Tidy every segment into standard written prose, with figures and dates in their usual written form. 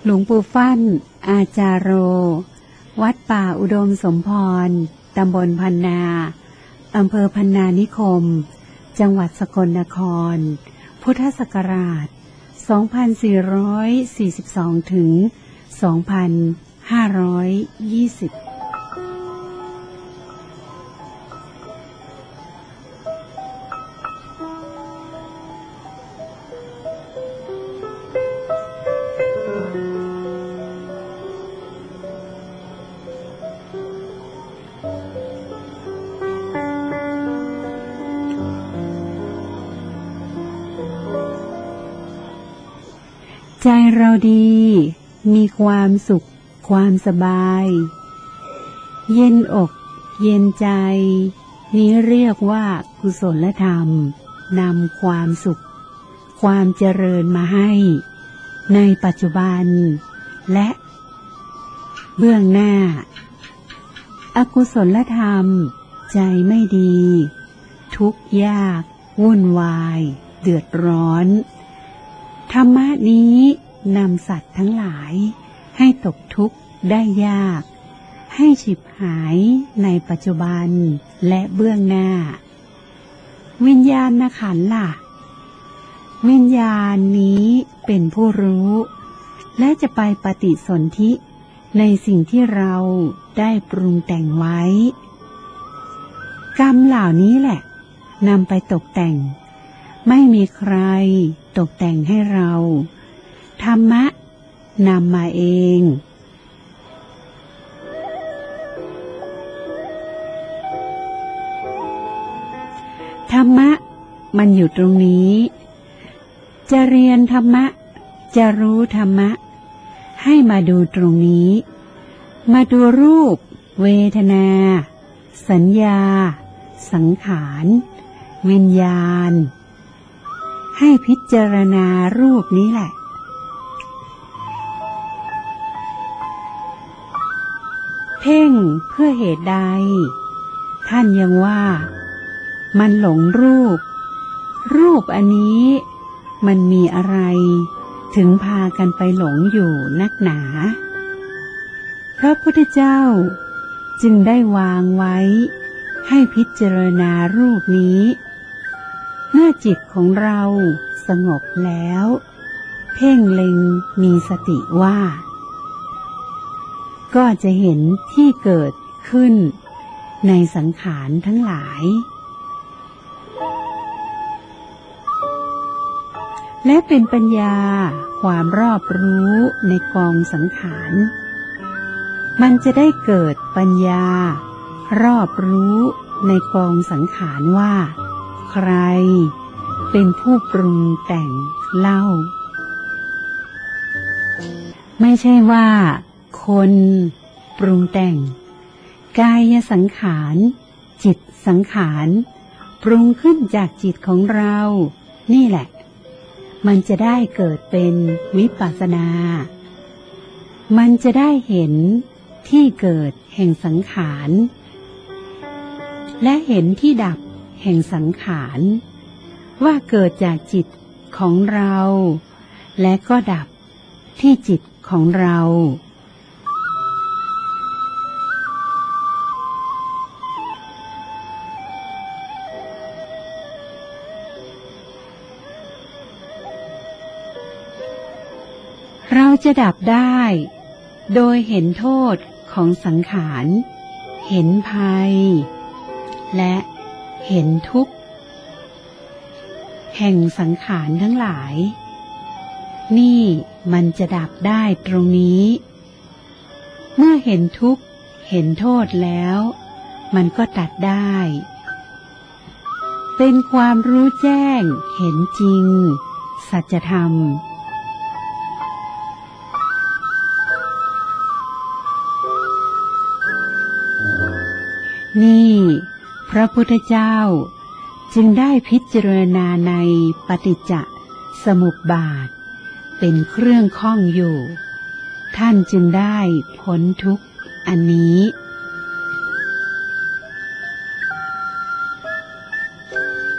หลวงปู่ฟั่นอาจารโรวัดป่าอุดมสมพรตำบลพันนาอำเภอพันนานิคมจังหวัดสกลนครพุทธศักราช2442ถึง2520ใจเราดีมีความสุขความสบายเย็นอกเย็นใจนี้เรียกว่ากุศลธรรมนำความสุขความเจริญมาให้ในปัจจุบันและเบื้องหน้าอกุศลธรรมใจไม่ดีทุกข์ยากวุ่นวายเดือดร้อนธรรมะนี้นำสัตว์ทั้งหลายให้ตกทุกข์ได้ยากให้ฉิบหายในปัจจุบันและเบื้องหน้าวิญญาณขันธ์ล่ะวิญญาณนี้เป็นผู้รู้และจะไปปฏิสนธิในสิ่งที่เราได้ปรุงแต่งไว้กรรมเหล่านี้แหละนำไปตกแต่งไม่มีใครตกแต่งให้เราธรรมะนำมาเองธรรมะมันอยู่ตรงนี้จะเรียนธรรมะจะรู้ธรรมะให้มาดูตรงนี้มาดูรูปเวทนาสัญญาสังขารวิญญาณให้พิจารณารูปนี้แหละเพ่งเพื่อเหตุใดท่านยังว่ามันหลงรูปอันนี้มันมีอะไรถึงพากันไปหลงอยู่นักหนาพระพุทธเจ้าจึงได้วางไว้ให้พิจารณารูปนี้เมื่อจิตของเราสงบแล้วเพ่งเล็งมีสติว่าก็จะเห็นที่เกิดขึ้นในสังขารทั้งหลายและเป็นปัญญาความรอบรู้ในกองสังขารมันจะได้เกิดปัญญารอบรู้ในกองสังขารว่าใครเป็นผู้ปรุงแต่งเล่าไม่ใช่ว่าคนปรุงแต่งกายสังขารจิตสังขารปรุงขึ้นจากจิตของเรานี่แหละมันจะได้เกิดเป็นวิปัสสนามันจะได้เห็นที่เกิดแห่งสังขารและเห็นที่ดับแห่งสังขารว่าเกิดจากจิตของเราและก็ดับที่จิตของเราเราจะดับได้โดยเห็นโทษของสังขารเห็นภัยและเห็นทุกข์แห่งสังขารทั้งหลายนี่มันจะดับได้ตรงนี้เมื่อเห็นทุกข์เห็นโทษแล้วมันก็ตัดได้เป็นความรู้แจ้งเห็นจริงสัจธรรมนี่พระพุทธเจ้าจึงได้พิจารณาในปฏิจจสมุปบาทเป็นเครื่องข้องอยู่ท่านจึงได้พ้นทุกข์อันนี้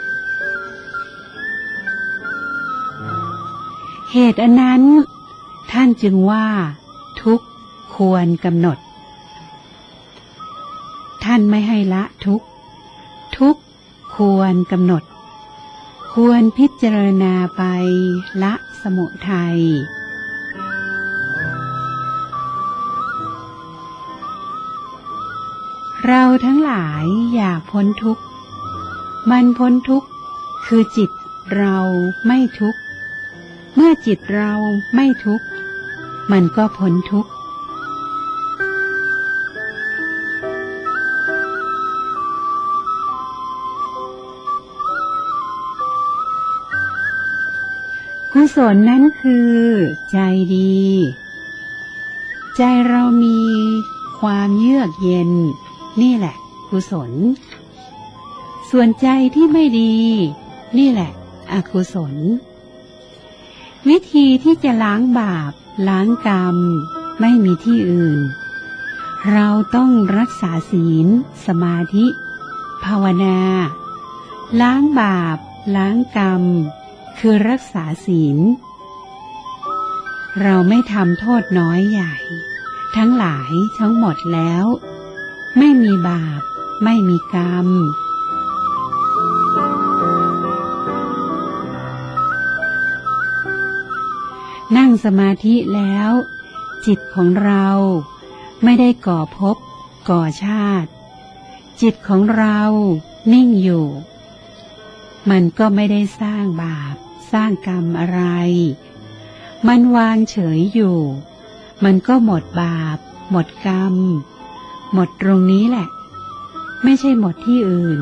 เหตุอันนั้นท่านจึงว่าทุกข์ควรกำหนดท่านไม่ให้ละทุกข์ทุกข์ควรกำหนดควรพิจารณาไปละสมุทัยเราทั้งหลายอยากพ้นทุกข์มันพ้นทุกข์คือจิตเราไม่ทุกข์เมื่อจิตเราไม่ทุกข์มันก็พ้นทุกข์กุศลนั้นคือใจดีใจเรามีความเยือกเย็นนี่แหละกุศลส่วนใจที่ไม่ดีนี่แหละอกุศลวิธีที่จะล้างบาปล้างกรรมไม่มีที่อื่นเราต้องรักษาศีลสมาธิภาวนาล้างบาปล้างกรรมคือรักษาศีลเราไม่ทำโทษน้อยใหญ่ทั้งหลายทั้งหมดแล้วไม่มีบาปไม่มีกรรมนั่งสมาธิแล้วจิตของเราไม่ได้ก่อภพก่อชาติจิตของเรานิ่งอยู่มันก็ไม่ได้สร้างบาปสร้างกรรมอะไรมันวางเฉยอยู่มันก็หมดบาปหมดกรรมหมดตรงนี้แหละไม่ใช่หมดที่อื่น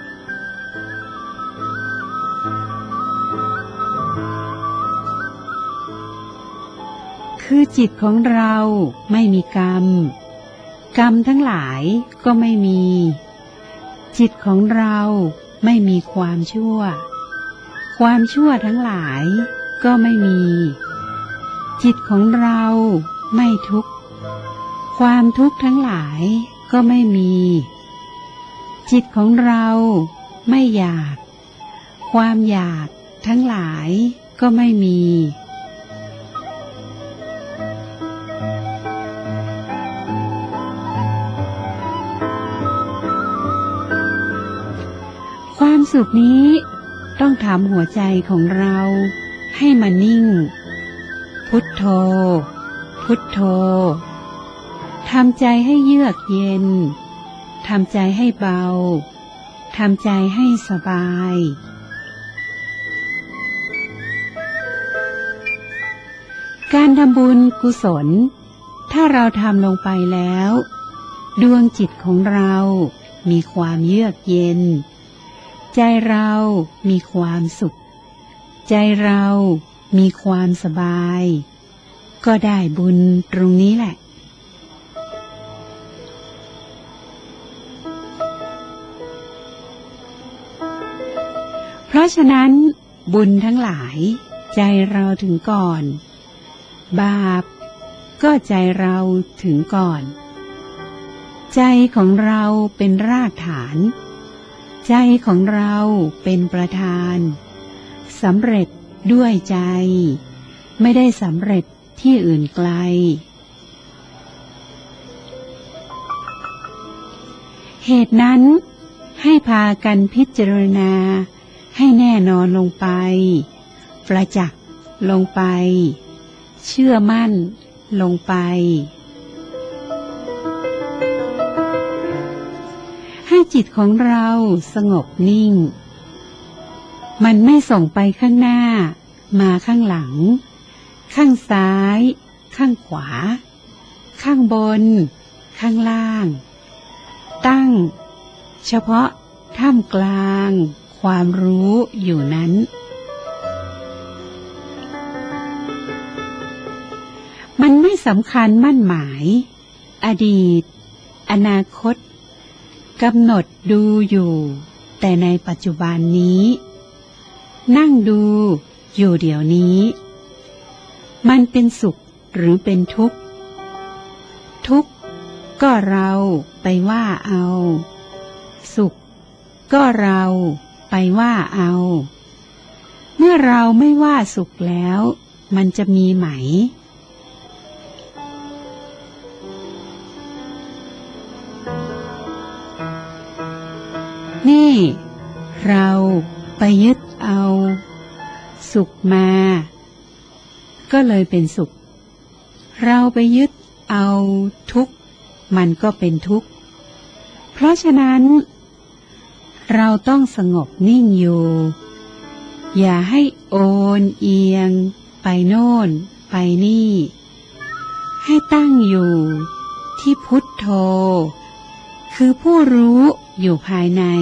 คือจิตของเราไม่มีกรรมกรรมทั้งหลายก็ไม่มีจิตของเราไม่มีความชั่วความชั่วทั้งหลายก็ไม่มีจิตของเราไม่ทุกข์ความทุกข์ทั้งหลายก็ไม่มีจิตของเราไม่อยากความอยากทั้งหลายก็ไม่มีความสุขนี้ต้องทำหัวใจของเราให้มันนิ่งพุทโธพุทโธทำใจให้เยือกเย็นทำใจให้เบาทำใจให้สบายการทำบุญกุศลถ้าเราทำลงไปแล้วดวงจิตของเรามีความเยือกเย็นใจเรามีความสุขใจเรามีความสบายก็ได้บุญตรงนี้แหละเพราะฉะนั้นบุญทั้งหลายใจเราถึงก่อนบาปก็ใจเราถึงก่อนใจของเราเป็นรากฐานใจของเราเป็นประธานสำเร็จด้วยใจไม่ได้สำเร็จที่อื่นไกลเหตุนั้นให้พากันพิจารณาให้แน่นอนลงไปประจักษ์ลงไปเชื่อมั่นลงไปให้จิตของเราสงบนิ่งมันไม่ส่งไปข้างหน้ามาข้างหลังข้างซ้ายข้างขวาข้างบนข้างล่างตั้งเฉพาะท่ามกลางความรู้อยู่นั้นมันไม่สำคัญมั่นหมายอดีตอนาคตกำหนดดูอยู่แต่ในปัจจุบันนี้นั่งดูอยู่เดี๋ยวนี้มันเป็นสุขหรือเป็นทุกข์ทุกข์ก็เราไปว่าเอาสุขก็เราไปว่าเอาเมื่อเราไม่ว่าสุขแล้วมันจะมีไหมนี่เราไปยึดเอาสุขมาก็เลยเป็นสุขเราไปยึดเอาทุกข์มันก็เป็นทุกข์เพราะฉะนั้นเราต้องสงบนิ่งอยู่อย่าให้โอนเอียงไปโน่นไปนี่ให้ตั้งอยู่ที่พุทโธคือผู้รู้อยู่ภายใน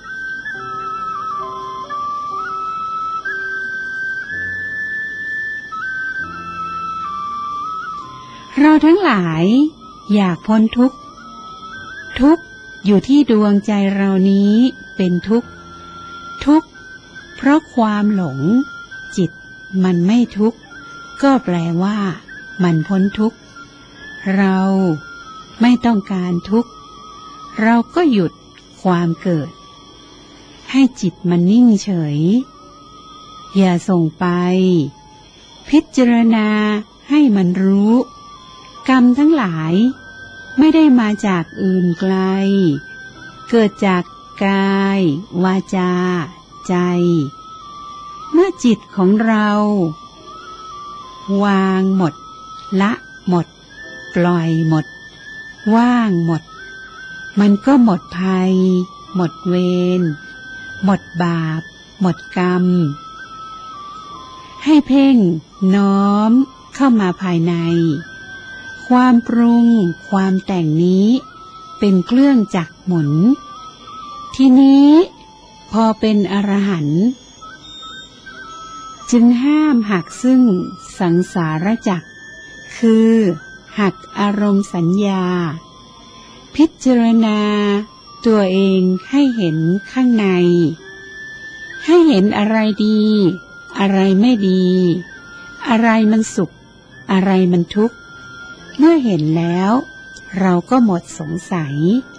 เราทั้งหลายอยากพ้นทุกข์ทุกข์อยู่ที่ดวงใจเรานี้เป็นทุกข์ทุกข์เพราะความหลงจิตมันไม่ทุกข์ก็แปลว่ามันพ้นทุกข์เราไม่ต้องการทุกข์เราก็หยุดความเกิดให้จิตมันนิ่งเฉยอย่าส่งไปพิจารณาให้มันรู้กรรมทั้งหลายไม่ได้มาจากอื่นไกลเกิดจากกายวาจาใจเมื่อจิตของเราวางหมดละหมดปล่อยหมดว่างหมดมันก็หมดภัยหมดเวรหมดบาปหมดกรรมให้เพ่งน้อมเข้ามาภายในความปรุงความแต่งนี้เป็นเครื่องจักรหมุนทีนี้พอเป็นอรหันต์จึงห้ามหักซึ่งสังสารจักรคือหักอารมณ์สัญญาพิจารณาตัวเองให้เห็นข้างในให้เห็นอะไรดีอะไรไม่ดีอะไรมันสุขอะไรมันทุกข์เมื่อเห็นแล้วเราก็หมดสงสัย